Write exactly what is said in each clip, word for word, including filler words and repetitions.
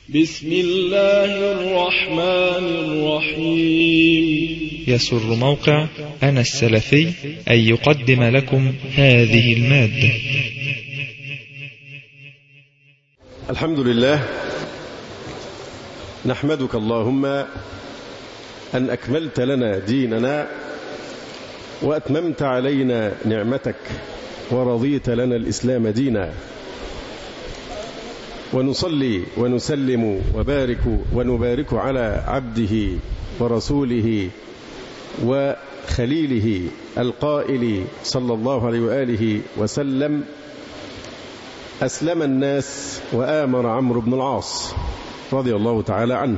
بسم الله الرحمن الرحيم. يسر موقع أنا السلفي أن يقدم لكم هذه المادة. الحمد لله، نحمدك اللهم أن أكملت لنا ديننا وأتممت علينا نعمتك ورضيت لنا الإسلام دينا، ونصلي ونسلم وبارك ونبارك على عبده ورسوله وخليله القائل صلى الله عليه وآله وسلم: أسلم الناس وآمر عمرو بن العاص رضي الله تعالى عنه،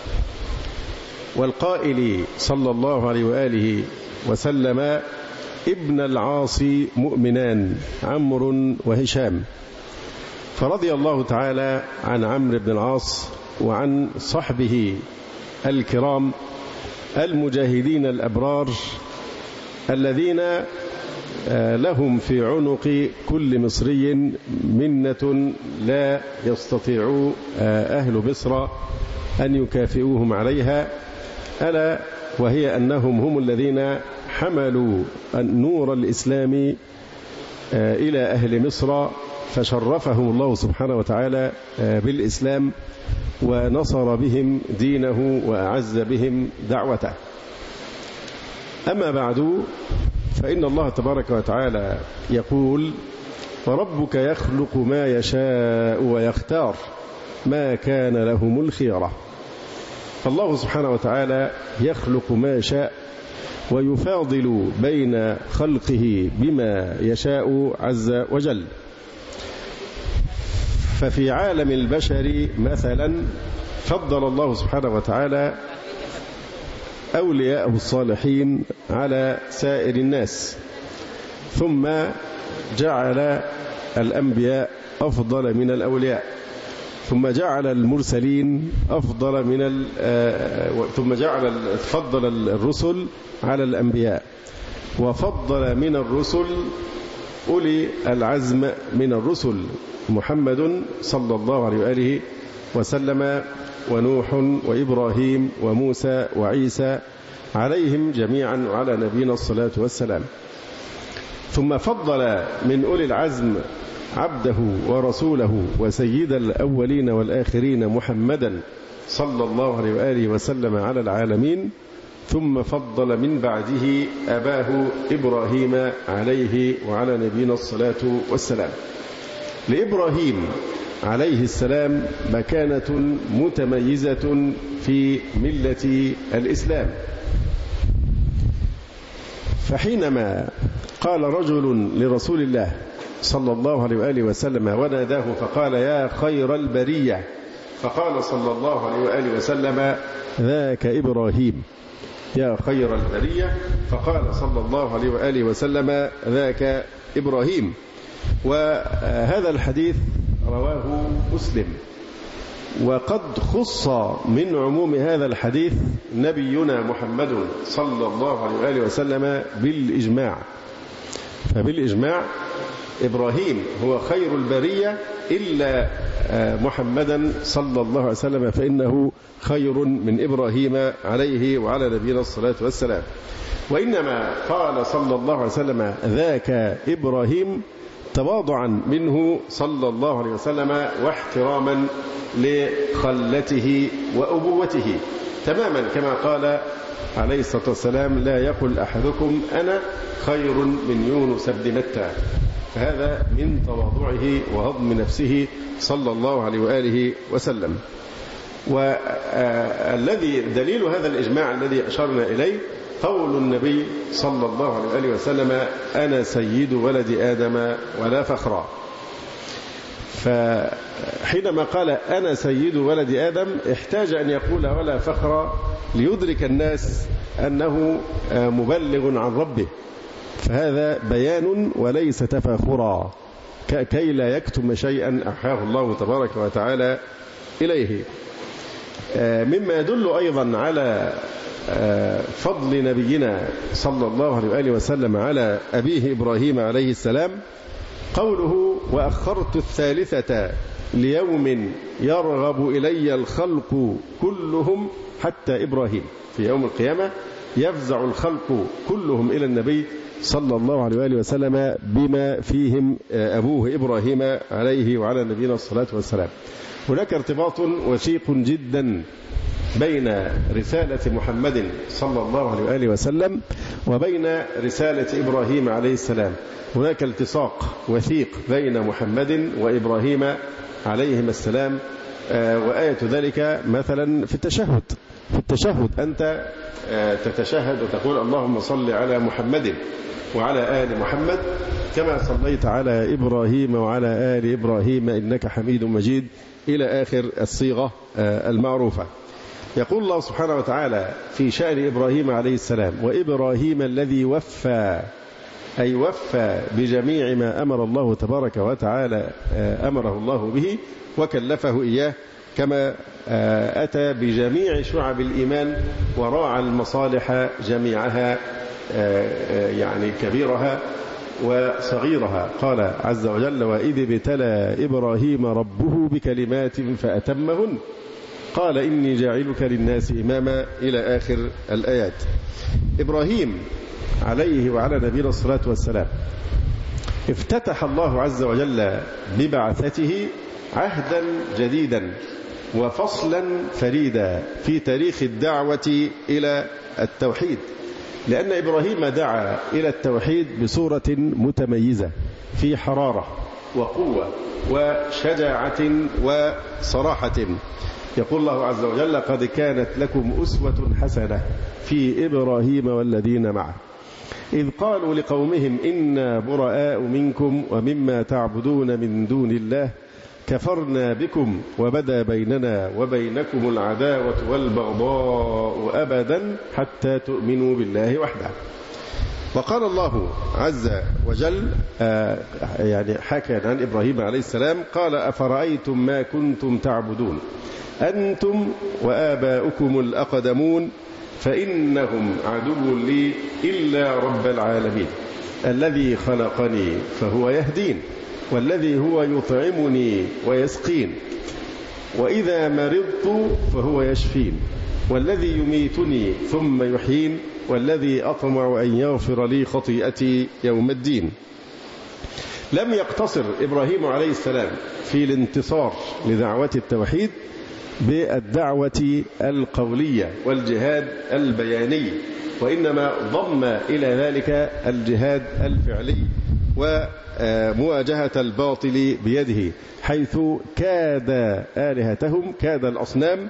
والقائل صلى الله عليه وآله وسلم: ابن العاص مؤمنان عمرو وهشام. فرضي الله تعالى عن عمرو بن العاص وعن صحبه الكرام المجاهدين الأبرار الذين لهم في عنق كل مصري منة لا يستطيع أهل مصر أن يكافئوهم عليها، ألا وهي أنهم هم الذين حملوا نور الإسلام إلى أهل مصر، فشرفهم الله سبحانه وتعالى بالإسلام ونصر بهم دينه وأعز بهم دعوته. أما بعد، فإن الله تبارك وتعالى يقول: وربك يخلق ما يشاء ويختار ما كان لهم الخيرة. فالله سبحانه وتعالى يخلق ما يشاء ويفاضل بين خلقه بما يشاء عز وجل. ففي عالم البشر مثلا فضل الله سبحانه وتعالى أولياءه الصالحين على سائر الناس، ثم جعل الأنبياء أفضل من الأولياء، ثم جعل المرسلين أفضل من ثم جعل فضل الرسل على الأنبياء، وفضل من الرسل أولي العزم من الرسل: محمد صلى الله عليه وآله وسلم، ونوح وإبراهيم وموسى وعيسى عليهم جميعا وعلى نبينا الصلاة والسلام. ثم فضل من أولي العزم عبده ورسوله وسيد الأولين والآخرين محمدا صلى الله عليه وآله وسلم على العالمين، ثم فضل من بعده أباه إبراهيم عليه وعلى نبينا الصلاة والسلام. لإبراهيم عليه السلام مكانة متميزة في ملة الإسلام، فحينما قال رجل لرسول الله صلى الله عليه وآله وسلم وناداه فقال: يا خير البرية، فقال صلى الله عليه وآله وسلم: ذاك إبراهيم. يا خير البرية، فقال صلى الله عليه وآله وسلم: ذاك إبراهيم. وهذا الحديث رواه مسلم. وقد خص من عموم هذا الحديث نبينا محمد صلى الله عليه وآله وسلم بالإجماع، فبالإجماع إبراهيم هو خير البرية إلا محمدا صلى الله عليه وسلم، فإنه خير من إبراهيم عليه وعلى نبينا الصلاة والسلام. وإنما قال صلى الله عليه وسلم: ذاك إبراهيم تواضعا منه صلى الله عليه وسلم واحتراما لخلته وأبوته، تماما كما قال عليه الصلاة والسلام: لا يقل أحدكم أنا خير من يونس بن متى. فهذا من تواضعه وهضم نفسه صلى الله عليه وآله وسلم. والذي دليل هذا الإجماع الذي أشرنا إليه قول النبي صلى الله عليه وآله وسلم: أنا سيد ولد آدم ولا فخرا. فحينما قال أنا سيد ولد آدم احتاج أن يقول ولا فخرا ليدرك الناس أنه مبلغ عن ربه، فهذا بيان وليس تفاخرا، كي لا يكتم شيئا أحاه الله تبارك وتعالى إليه. مما يدل أيضا على فضل نبينا صلى الله عليه وآله وسلم على أبيه إبراهيم عليه السلام قوله: وأخرت الثالثة ليوم يرغب إلي الخلق كلهم حتى إبراهيم. في يوم القيامة يفزع الخلق كلهم إلى النبي صلى الله عليه وآله وسلم بما فيهم أبوه إبراهيم عليه وعلى نبينا الصلاة والسلام. هناك ارتباط وثيق جدا بين رسالة محمد صلى الله عليه وآله وسلم وبين رسالة إبراهيم عليه السلام. هناك التصاق وثيق بين محمد وإبراهيم عليهما السلام، وآية ذلك مثلا في التشهد. في التشهد أنت تتشهد وتقول اللهم صل على محمد وعلى آل محمد كما صليت على إبراهيم وعلى آل إبراهيم إنك حميد مجيد إلى آخر الصيغة المعروفة. يقول الله سبحانه وتعالى في شأن إبراهيم عليه السلام: وإبراهيم الذي وفى، أي وفى بجميع ما أمر الله تبارك وتعالى أمره الله به وكلفه إياه، كما أتى بجميع شعب الإيمان وراعى المصالح جميعها، يعني كبيرها وصغيرها. قال عز وجل: وإذ ابتلى إبراهيم ربه بكلمات فأتمهن قال إني جاعلك للناس إماما إلى آخر الآيات. إبراهيم عليه وعلى نبينا الصلاة والسلام افتتح الله عز وجل ببعثته عهدا جديدا وفصلا فريدا في تاريخ الدعوة إلى التوحيد، لأن إبراهيم دعا إلى التوحيد بصورة متميزة في حرارة وقوة وشجاعة وصراحة. يقول الله عز وجل: قد كانت لكم أسوة حسنة في إبراهيم والذين معه إذ قالوا لقومهم إنا براء منكم ومما تعبدون من دون الله كفرنا بكم وبدا بيننا وبينكم العداوة والبغضاء أبدا حتى تؤمنوا بالله وحده. وقال الله عز وجل آه يعني حكى عن إبراهيم عليه السلام قال: أفرأيتم ما كنتم تعبدون أنتم وآباؤكم الأقدمون فإنهم عدو لي إلا رب العالمين الذي خلقني فهو يهدين والذي هو يطعمني ويسقين وإذا مرضت فهو يشفين والذي يميتني ثم يحيين والذي أطمع أن يغفر لي خطيئتي يوم الدين. لم يقتصر إبراهيم عليه السلام في الانتصار لدعوة التوحيد بالدعوة القولية والجهاد البياني، وإنما ضم إلى ذلك الجهاد الفعلي ومواجهة الباطل بيده، حيث كاد آلهتهم، كاد الأصنام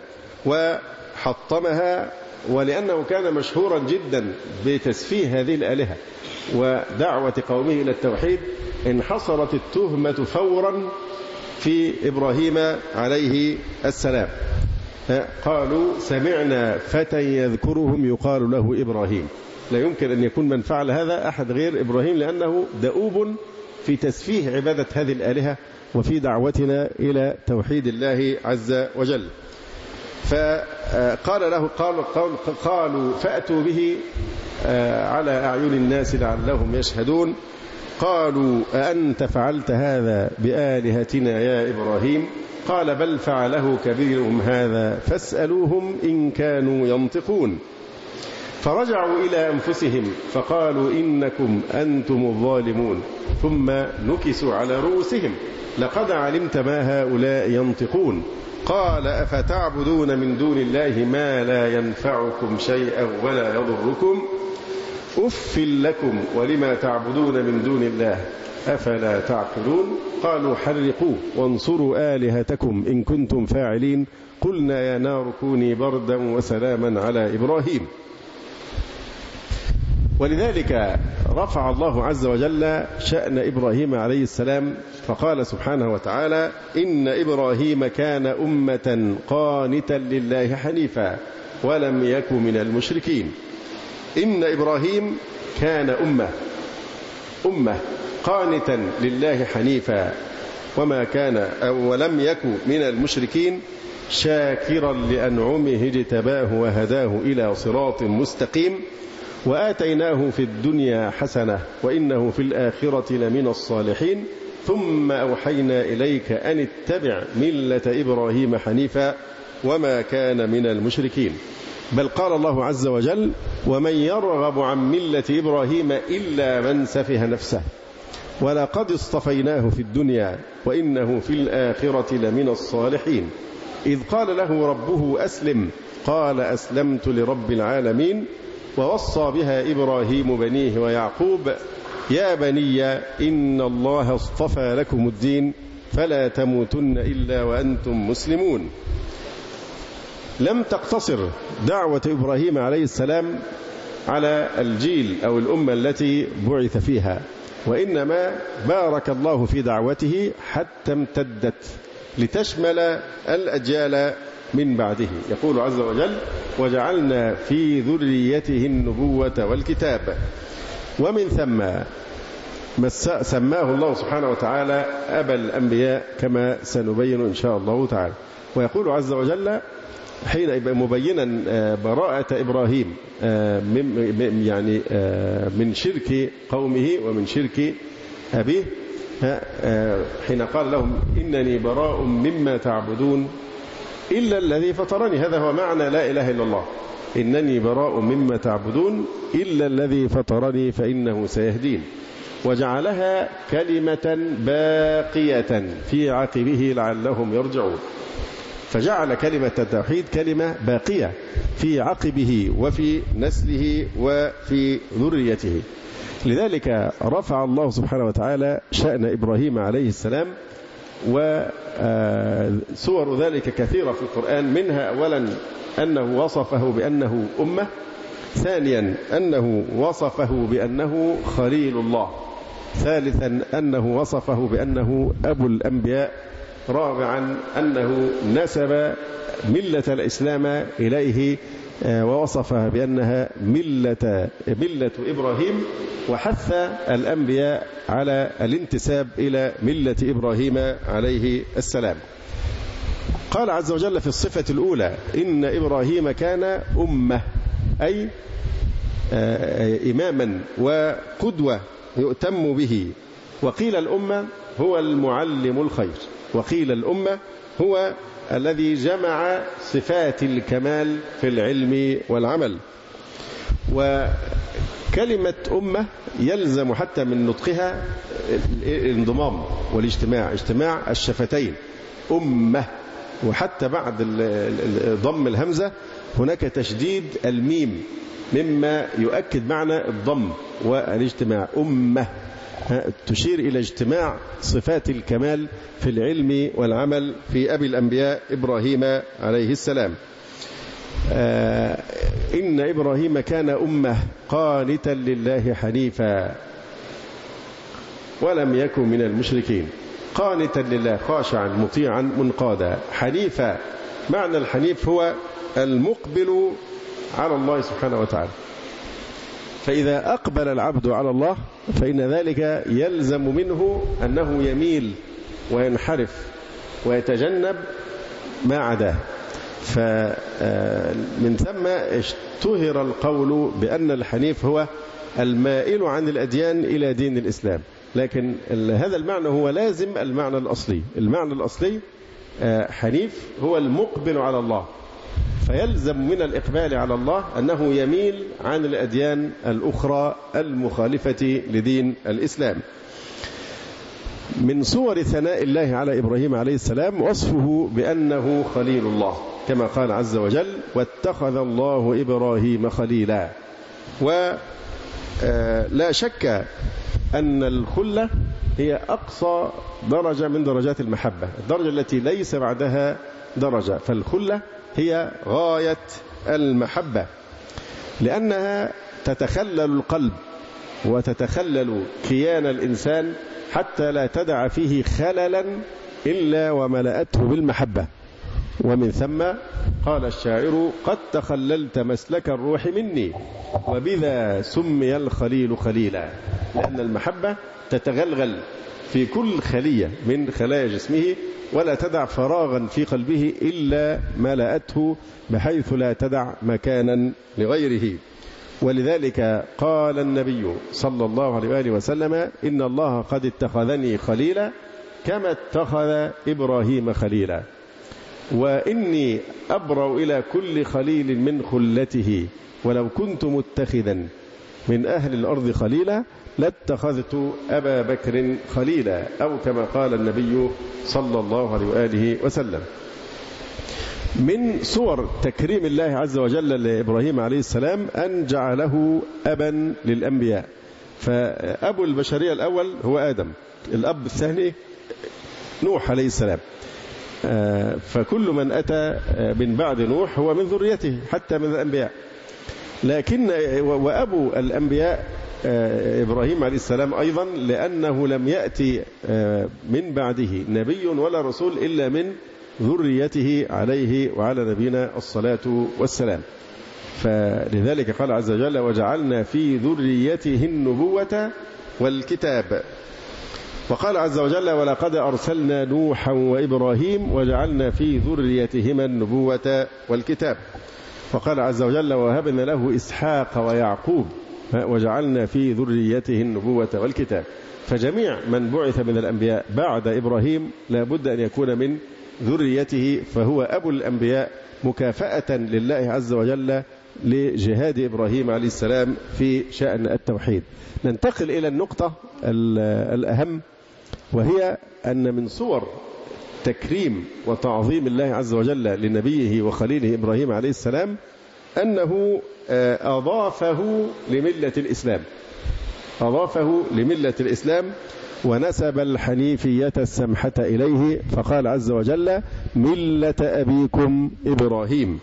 وحطمها، ولأنه كان مشهورا جدا بتسفيه هذه الآلهة ودعوة قومه إلى التوحيد انحصرت التهمة فورا في إبراهيم عليه السلام. قالوا سمعنا فتى يذكرهم يقال له إبراهيم. لا يمكن أن يكون من فعل هذا أحد غير إبراهيم، لأنه دؤوب في تسفيه عبادة هذه الآلهة وفي دعوتنا إلى توحيد الله عز وجل. فقال له قالوا, قالوا فأتوا به على أعين الناس لعلهم يشهدون. قالوا أأنت فعلت هذا بآلهتنا يا إبراهيم؟ قال بل فعله كبيرهم هذا فاسألوهم إن كانوا ينطقون. فرجعوا إلى أنفسهم فقالوا إنكم أنتم الظالمون ثم نكسوا على رؤوسهم لقد علمت ما هؤلاء ينطقون. قال أفتعبدون من دون الله ما لا ينفعكم شيئا ولا يضركم أف لكم ولما تعبدون من دون الله أفلا تعقلون. قالوا حرقوه وانصروا آلهتكم إن كنتم فاعلين. قلنا يا نار كوني بردا وسلاما على إبراهيم. ولذلك رفع الله عز وجل شأن إبراهيم عليه السلام فقال سبحانه وتعالى إن إبراهيم كان أمة قانتا لله حنيفا ولم يك من المشركين. إن إبراهيم كان أمة أمة قانتا لله حنيفا وما كان أو ولم يك من المشركين شاكرا لأنعمه اجتباه وهداه إلى صراط مستقيم وآتيناه في الدنيا حسنة وإنه في الآخرة لمن الصالحين ثم أوحينا إليك أن اتبع ملة إبراهيم حنيفا وما كان من المشركين. بل قال الله عز وجل ومن يرغب عن ملة إبراهيم إلا من سفه نفسه ولقد اصطفيناه في الدنيا وإنه في الآخرة لمن الصالحين. إذ قال له ربه أسلم قال أسلمت لرب العالمين ووصى بها إبراهيم بنيه ويعقوب يا بني إن الله اصطفى لكم الدين فلا تموتن إلا وأنتم مسلمون. لم تقتصر دعوة إبراهيم عليه السلام على الجيل أو الأمة التي بعث فيها، وإنما بارك الله في دعوته حتى امتدت لتشمل الأجيال من بعده. يقول عز وجل وجعلنا في ذريته النبوة والكتاب ومن ثم سماه الله سبحانه وتعالى أبا الأنبياء كما سنبين إن شاء الله تعالى. ويقول عز وجل حين مبينا براءة إبراهيم من يعني من شرك قومه ومن شرك أبيه حين قال لهم إنني براء مما تعبدون إلا الذي فطرني. هذا هو معنى لا إله إلا الله، إنني براء مما تعبدون إلا الذي فطرني فإنه سيهدين. وجعلها كلمة باقية في عقبه لعلهم يرجعون. فجعل كلمة التوحيد كلمة باقية في عقبه وفي نسله وفي ذريته. لذلك رفع الله سبحانه وتعالى شأن إبراهيم عليه السلام، وصور ذلك كثيرة في القرآن، منها أولا أنه وصفه بأنه أمة، ثانيا أنه وصفه بأنه خليل الله، ثالثا أنه وصفه بأنه أبو الأنبياء، رابعا أنه نسب ملة الإسلام إليه ووصفها بأنها ملة, ملة إبراهيم، وحث الأنبياء على الانتساب إلى ملة إبراهيم عليه السلام. قال عز وجل في الصفة الأولى إن إبراهيم كان أمة، أي إماما وقدوة يؤتم به. وقيل الأمة هو المعلم الخير، وقيل الأمة هو الذي جمع صفات الكمال في العلم والعمل. وكلمة أمة يلزم حتى من نطقها الانضمام والاجتماع، اجتماع الشفتين أمة، وحتى بعد ضم الهمزة هناك تشديد الميم مما يؤكد معنى الضم والاجتماع. أمة تشير إلى اجتماع صفات الكمال في العلم والعمل في أبي الأنبياء إبراهيم عليه السلام. آه إن إبراهيم كان أمة قانتا لله حنيفا ولم يكن من المشركين. قانتا لله، خاشعا مطيعا منقادا. حنيفا، معنى الحنيف هو المقبل على الله سبحانه وتعالى. فإذا أقبل العبد على الله فإن ذلك يلزم منه أنه يميل وينحرف ويتجنب ما عداه. فمن ثم اشتهر القول بأن الحنيف هو المائل عن الأديان إلى دين الإسلام، لكن هذا المعنى هو لازم المعنى الأصلي. المعنى الأصلي حنيف هو المقبل على الله، فيلزم من الإقبال على الله أنه يميل عن الأديان الأخرى المخالفة لدين الإسلام. من صور ثناء الله على إبراهيم عليه السلام وصفه بأنه خليل الله، كما قال عز وجل واتخذ الله إبراهيم خليلا. ولا شك أن الخلة هي أقصى درجة من درجات المحبة، الدرجة التي ليس بعدها درجة. فالخلة هي غاية المحبة، لأنها تتخلل القلب وتتخلل كيان الإنسان حتى لا تدع فيه خللا إلا وملأته بالمحبة. ومن ثم قال الشاعر قد تخللت مسلك الروح مني وبذا سمي الخليل خليلا، لأن المحبة تتغلغل في كل خلية من خلايا جسمه ولا تدع فراغا في قلبه إلا ملأته بحيث لا تدع مكانا لغيره. ولذلك قال النبي صلى الله عليه وآله وسلم إن الله قد اتخذني خليلا كما اتخذ إبراهيم خليلا، وإني أبرأ إلى كل خليل من خلته، ولو كنت متخذا من أهل الأرض خليلا لاتخذت أبا بكر خليلا، أو كما قال النبي صلى الله عليه وآله وسلم. من صور تكريم الله عز وجل لإبراهيم عليه السلام أن جعله أبا للأنبياء، فأبو البشرية الأول هو آدم، الأب الثاني نوح عليه السلام، فكل من أتى من بعد نوح هو من ذريته حتى من الأنبياء. لكن وأبو الأنبياء إبراهيم عليه السلام أيضا، لأنه لم يأتي من بعده نبي ولا رسول إلا من ذريته عليه وعلى نبينا الصلاة والسلام. فلذلك قال عز وجل وجعلنا في ذريته النبوة والكتاب. وقال عز وجل ولقد أرسلنا نوحا وإبراهيم وجعلنا في ذريتهما النبوة والكتاب. وقال عز وجل وهبنا له إسحاق ويعقوب وجعلنا في ذريته النبوة والكتاب. فجميع من بعث من الأنبياء بعد إبراهيم لا بد أن يكون من ذريته، فهو أبو الأنبياء مكافأة لله عز وجل لجهاد إبراهيم عليه السلام في شأن التوحيد. ننتقل إلى النقطة الأهم، وهي أن من صور تكريم وتعظيم الله عز وجل لنبيه وخليله إبراهيم عليه السلام أنه أضافه لملة الإسلام، أضافه لملة الإسلام ونسب الحنيفية السمحة إليه، فقال عز وجل ملة أبيكم إبراهيم.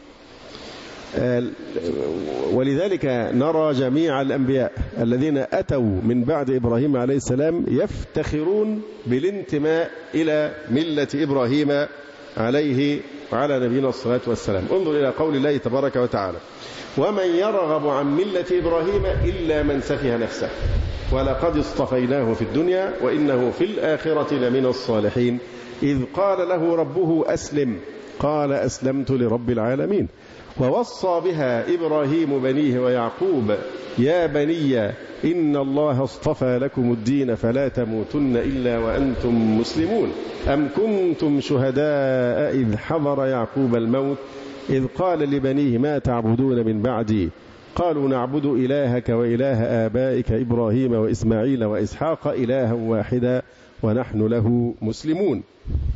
ولذلك نرى جميع الأنبياء الذين أتوا من بعد إبراهيم عليه السلام يفتخرون بالانتماء إلى ملة إبراهيم عليه وعلى نبينا الصلاة والسلام. انظر إلى قول الله تبارك وتعالى ومن يرغب عن ملة إبراهيم إلا من سفه نفسه ولقد اصطفيناه في الدنيا وإنه في الآخرة لمن الصالحين إذ قال له ربه أسلم قال أسلمت لرب العالمين. ووصى بها إبراهيم بنيه ويعقوب يا بني إن الله اصطفى لكم الدين فلا تموتن إلا وأنتم مسلمون أم كنتم شهداء إذ حضر يعقوب الموت إذ قال لبنيه ما تعبدون من بعدي قالوا نعبد إلهك وإله آبائك إبراهيم وإسماعيل وإسحاق إلها واحدا ونحن له مسلمون.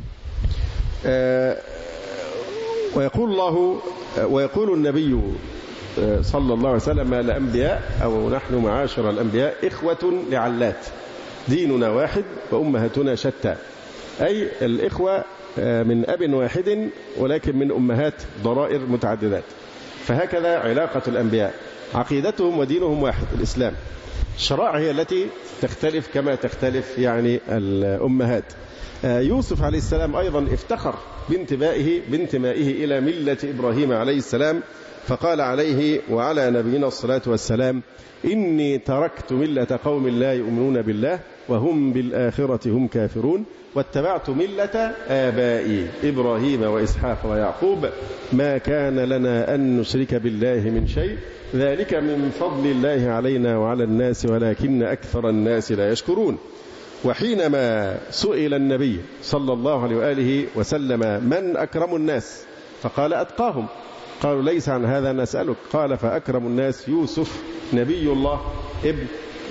آه ويقول الله ويقول النبي صلى الله عليه وسلم الأنبياء أو نحن معاشر الأنبياء إخوة لعلات ديننا واحد وأمهاتنا شتى، أي الإخوة من أب واحد ولكن من أمهات ضرائر متعددات. فهكذا علاقة الأنبياء، عقيدتهم ودينهم واحد الإسلام، الشرائع هي التي تختلف كما تختلف يعني الأمهات. يوسف عليه السلام أيضا افتخر بانتمائه بانتمائه إلى ملة إبراهيم عليه السلام، فقال عليه وعلى نبينا الصلاة والسلام إني تركت ملة قوم لا يؤمنون بالله وهم بالآخرة هم كافرون واتبعت ملة آبائي إبراهيم وإسحاق ويعقوب ما كان لنا أن نشرك بالله من شيء ذلك من فضل الله علينا وعلى الناس ولكن أكثر الناس لا يشكرون. وحينما سئل النبي صلى الله عليه وآله وسلم من أكرم الناس فقال أتقاهم، قالوا ليس عن هذا نسألك، قال فأكرم الناس يوسف نبي الله ابن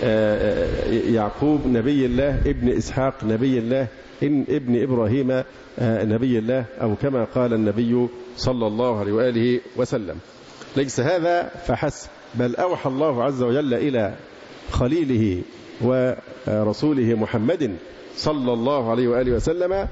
يعقوب نبي الله ابن إسحاق نبي الله ابن إبراهيم نبي الله، أو كما قال النبي صلى الله عليه وآله وسلم. ليس هذا فحسب، بل أوحى الله عز وجل إلى خليله ورسوله محمد صلى الله عليه وآله وسلم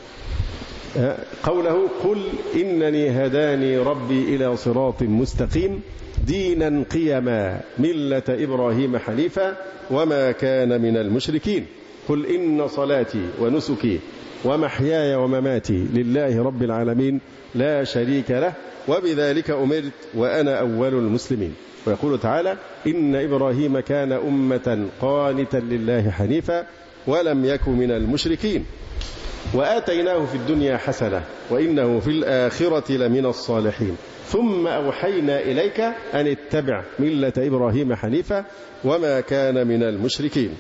قوله قل إنني هداني ربي إلى صراط مستقيم دينا قيما ملة إبراهيم حنيفا وما كان من المشركين قل إن صلاتي ونسكي ومحياي ومماتي لله رب العالمين لا شريك له وبذلك أمرت وأنا أول المسلمين. ويقول تعالى إن إبراهيم كان أمة قانتا لله حنيفا ولم يكن من المشركين وآتيناه في الدنيا حسنة وإنه في الآخرة لمن الصالحين. ثم أوحينا إليك أن اتبع ملة إبراهيم حنيفا وما كان من المشركين.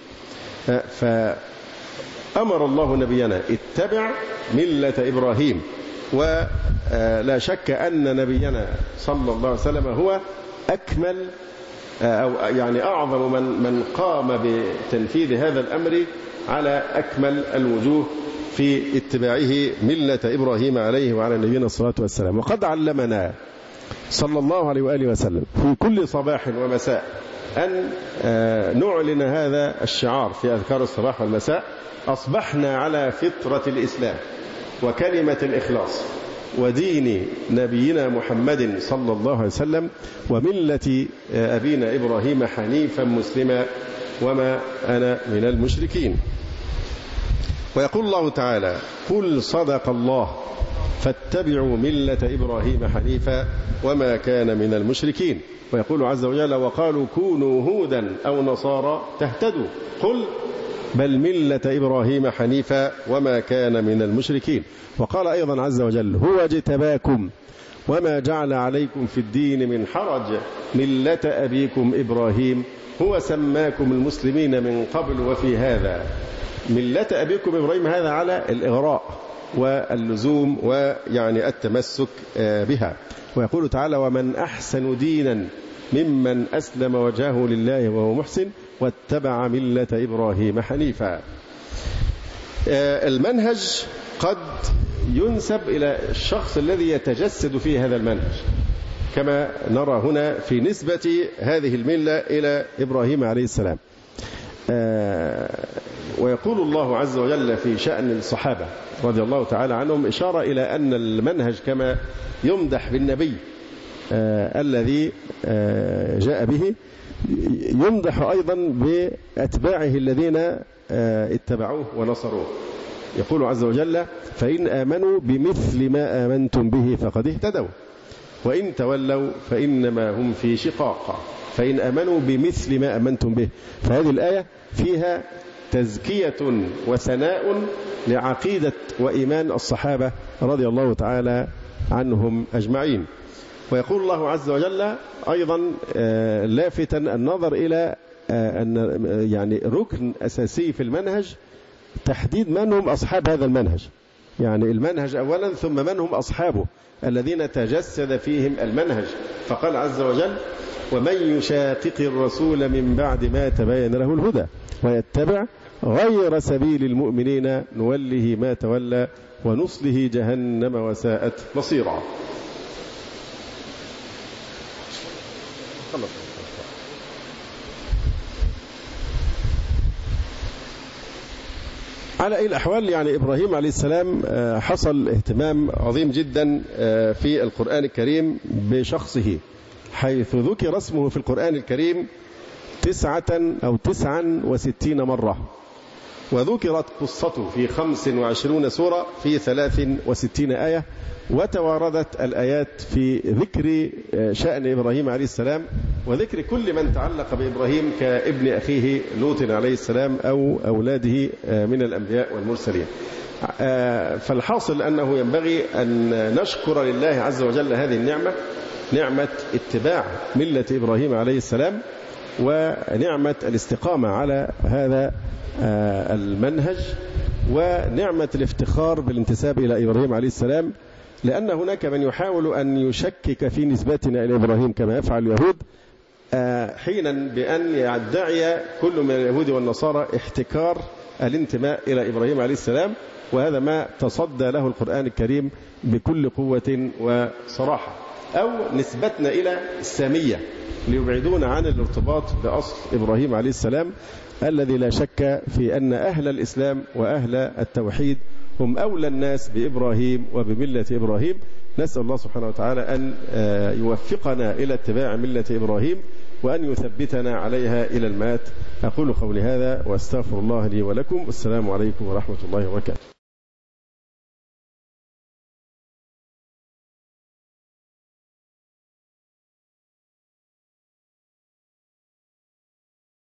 فأمر الله نبينا اتبع ملة إبراهيم، ولا شك أن نبينا صلى الله عليه وسلم هو أكمل أو يعني أعظم من من قام بتنفيذ هذا الأمر على أكمل الوجوه في اتباعه ملة إبراهيم عليه وعلى نبينا الصلاة والسلام. وقد علمنا صلى الله عليه وآله وسلم في كل صباح ومساء أن نعلن هذا الشعار في أذكار الصباح والمساء: أصبحنا على فطرة الإسلام وكلمة الإخلاص ودين نبينا محمد صلى الله عليه وسلم وملة أبينا إبراهيم حنيفا مسلما وما أنا من المشركين. ويقول الله تعالى: قل صدق الله فاتبعوا ملة إبراهيم حنيفا وما كان من المشركين. ويقول عز وجل: وقالوا كونوا هودا أو نصارى تهتدوا قل بل ملة إبراهيم حنيفا وما كان من المشركين. وقال أيضا عز وجل: هو اجتباكم وما جعل عليكم في الدين من حرج ملة أبيكم إبراهيم هو سماكم المسلمين من قبل وفي هذا. ملة أبيكم إبراهيم هذا على الإغراء واللزوم ويعني التمسك بها. ويقول تعالى: ومن أحسن دينا ممن أسلم وجهه لله وهو محسن واتبع ملة إبراهيم حنيفا. المنهج قد ينسب إلى الشخص الذي يتجسد في هذا المنهج، كما نرى هنا في نسبة هذه الملة إلى إبراهيم عليه السلام. ويقول الله عز وجل في شأن الصحابة رضي الله تعالى عنهم إشارة إلى أن المنهج كما يمدح بالنبي الذي جاء به يمدح أيضا بأتباعه الذين اتبعوه ونصروه. يقول عز وجل: فإن آمنوا بمثل ما آمنتم به فقد اهتدوا وإن تولوا فإنما هم في شقاق. فإن آمنوا بمثل ما آمنتم به، فهذه الآية فيها تزكية وثناء لعقيدة وإيمان الصحابة رضي الله تعالى عنهم أجمعين. ويقول الله عز وجل أيضا لافتا النظر إلى أن يعني ركن أساسي في المنهج تحديد من هم أصحاب هذا المنهج، يعني المنهج أولا ثم من هم أصحابه الذين تجسد فيهم المنهج. فقال عز وجل: ومن يشاقق الرسول من بعد ما تبين له الهدى ويتبع غير سبيل المؤمنين نوله ما تولى ونصله جهنم وساءت مصيرا. على أي الأحوال يعني إبراهيم عليه السلام حصل اهتمام عظيم جدا في القرآن الكريم بشخصه، حيث ذكر اسمه في القرآن الكريم تسعة أو تسعا وستين مرة، وذكرت قصته في خمس وعشرون سورة في ثلاث وستين آية، وتواردت الآيات في ذكر شأن إبراهيم عليه السلام وذكر كل من تعلق بإبراهيم كابن أخيه لوط عليه السلام أو أولاده من الأنبياء والمرسلين. فالحاصل أنه ينبغي أن نشكر لله عز وجل هذه النعمة، نعمة اتباع ملة إبراهيم عليه السلام ونعمة الاستقامة على هذا المنهج ونعمة الافتخار بالانتساب إلى إبراهيم عليه السلام، لأن هناك من يحاول أن يشكك في نسبتنا إلى إبراهيم كما يفعل اليهود حينا بأن يدعي كل من اليهود والنصارى احتكار الانتماء إلى إبراهيم عليه السلام، وهذا ما تصدى له القرآن الكريم بكل قوة وصراحة، أو نسبتنا إلى السامية ليبعدون عن الارتباط بأصل إبراهيم عليه السلام الذي لا شك في أن أهل الإسلام وأهل التوحيد هم أولى الناس بإبراهيم وبملة إبراهيم. نسأل الله سبحانه وتعالى أن يوفقنا إلى اتباع ملة إبراهيم وأن يثبتنا عليها إلى الممات. أقول قولي هذا وأستغفر الله لي ولكم، والسلام عليكم ورحمة الله وبركاته.